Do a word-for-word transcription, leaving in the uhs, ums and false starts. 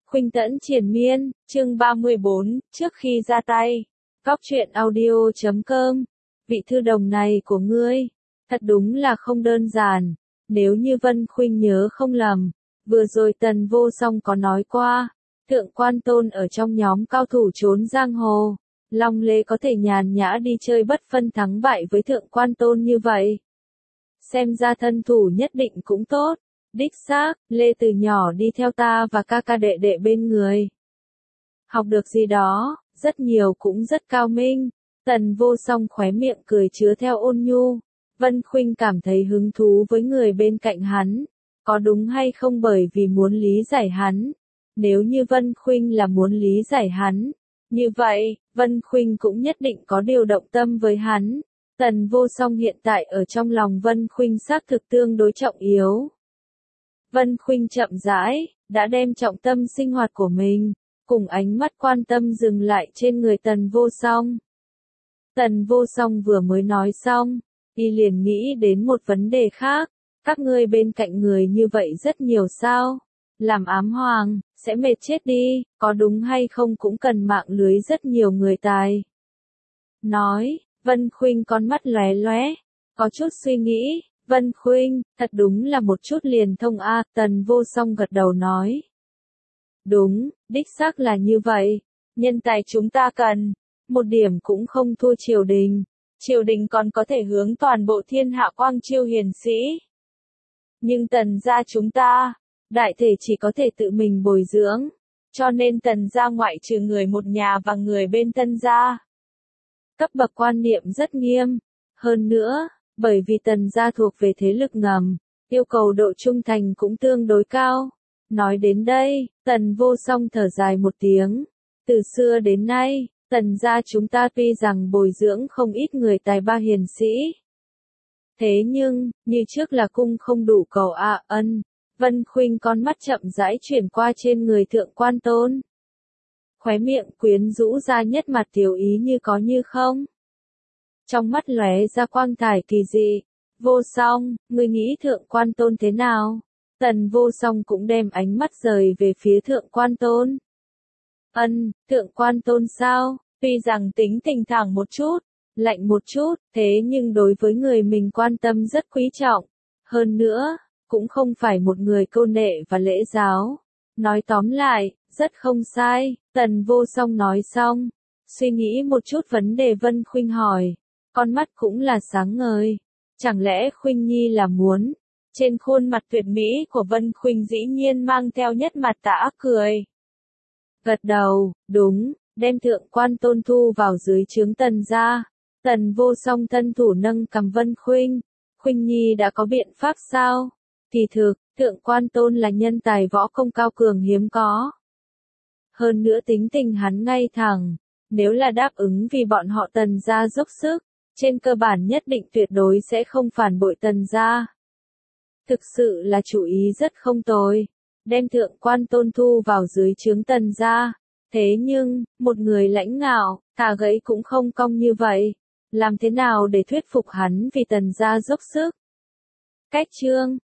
Khuynh Tẫn Triền Miên, chương ba mươi bốn, trước khi ra tay. Góc truyện audio chấm com. Vị thư đồng này của ngươi, thật đúng là không đơn giản. Nếu như Vân Khuynh nhớ không lầm, vừa rồi Tần Vô Song có nói qua, Thượng Quan Tôn ở trong nhóm cao thủ trốn giang hồ, Long Lê có thể nhàn nhã đi chơi bất phân thắng bại với Thượng Quan Tôn như vậy. Xem ra thân thủ nhất định cũng tốt. Đích xác, Lê từ nhỏ đi theo ta và ca ca đệ đệ bên người. Học được gì đó, rất nhiều cũng rất cao minh. Tần Vô Song khóe miệng cười chứa theo ôn nhu. Vân Khuynh cảm thấy hứng thú với người bên cạnh hắn. Có đúng hay không bởi vì muốn lý giải hắn. Nếu như Vân Khuynh là muốn lý giải hắn, như vậy, Vân Khuynh cũng nhất định có điều động tâm với hắn. Tần Vô Song hiện tại ở trong lòng Vân Khuynh xác thực tương đối trọng yếu. Vân Khuynh chậm rãi, đã đem trọng tâm sinh hoạt của mình, cùng ánh mắt quan tâm dừng lại trên người Tần Vô Song. Tần Vô Song vừa mới nói xong, y liền nghĩ đến một vấn đề khác, các ngươi bên cạnh người như vậy rất nhiều sao? Làm ám hoàng, sẽ mệt chết đi, có đúng hay không cũng cần mạng lưới rất nhiều người tài. Nói, Vân Khuynh con mắt lóe lóe, có chút suy nghĩ. Vân Khuynh, thật đúng là một chút liền thông a, Tần Vô Song gật đầu nói. Đúng, đích xác là như vậy, nhân tài chúng ta cần, một điểm cũng không thua triều đình, triều đình còn có thể hướng toàn bộ thiên hạ quang chiêu hiền sĩ. Nhưng Tần gia chúng ta, đại thể chỉ có thể tự mình bồi dưỡng, cho nên Tần gia ngoại trừ người một nhà và người bên Tân gia. Cấp bậc quan niệm rất nghiêm, hơn nữa, bởi vì Tần gia thuộc về thế lực ngầm, yêu cầu độ trung thành cũng tương đối cao. Nói đến đây, Tần Vô Song thở dài một tiếng. Từ xưa đến nay, Tần gia chúng ta tuy rằng bồi dưỡng không ít người tài ba hiền sĩ. Thế nhưng, như trước là cung không đủ cầu a ân. Vân Khuynh con mắt chậm rãi chuyển qua trên người Thượng Quan Tôn. Khóe miệng quyến rũ ra nhất mặt tiểu ý như có như không. Trong mắt lóe ra quang thải kỳ dị. Vô Song, ngươi nghĩ Thượng Quan Tôn thế nào? Tần Vô Song cũng đem ánh mắt rời về phía Thượng Quan Tôn. Ân, Thượng Quan Tôn sao? Tuy rằng tính tình thẳng một chút, lạnh một chút, thế nhưng đối với người mình quan tâm rất quý trọng. Hơn nữa, cũng không phải một người câu nệ và lễ giáo. Nói tóm lại, rất không sai. Tần Vô Song nói xong, suy nghĩ một chút vấn đề Vân Khuynh hỏi. Con mắt cũng là sáng ngời. Chẳng lẽ Khuynh Nhi là muốn? Trên khuôn mặt tuyệt mỹ của Vân Khuynh dĩ nhiên mang theo nhất mặt tà cười. Gật đầu, đúng, đem Thượng Quan Tôn thu vào dưới trướng Tần gia. Tần Vô Song thân thủ nâng cầm Vân Khuynh. Khuynh Nhi đã có biện pháp sao? Kỳ thực, Thượng Quan Tôn là nhân tài võ công cao cường hiếm có. Hơn nữa tính tình hắn ngay thẳng. Nếu là đáp ứng vì bọn họ Tần gia dốc sức, trên cơ bản nhất định tuyệt đối sẽ không phản bội Tần gia. Thực sự là chủ ý rất không tồi, đem Thượng Quan Tôn thu vào dưới trướng Tần gia. Thế nhưng, một người lãnh ngạo, thà gãy cũng không cong như vậy. Làm thế nào để thuyết phục hắn vì Tần gia dốc sức? Cách chương,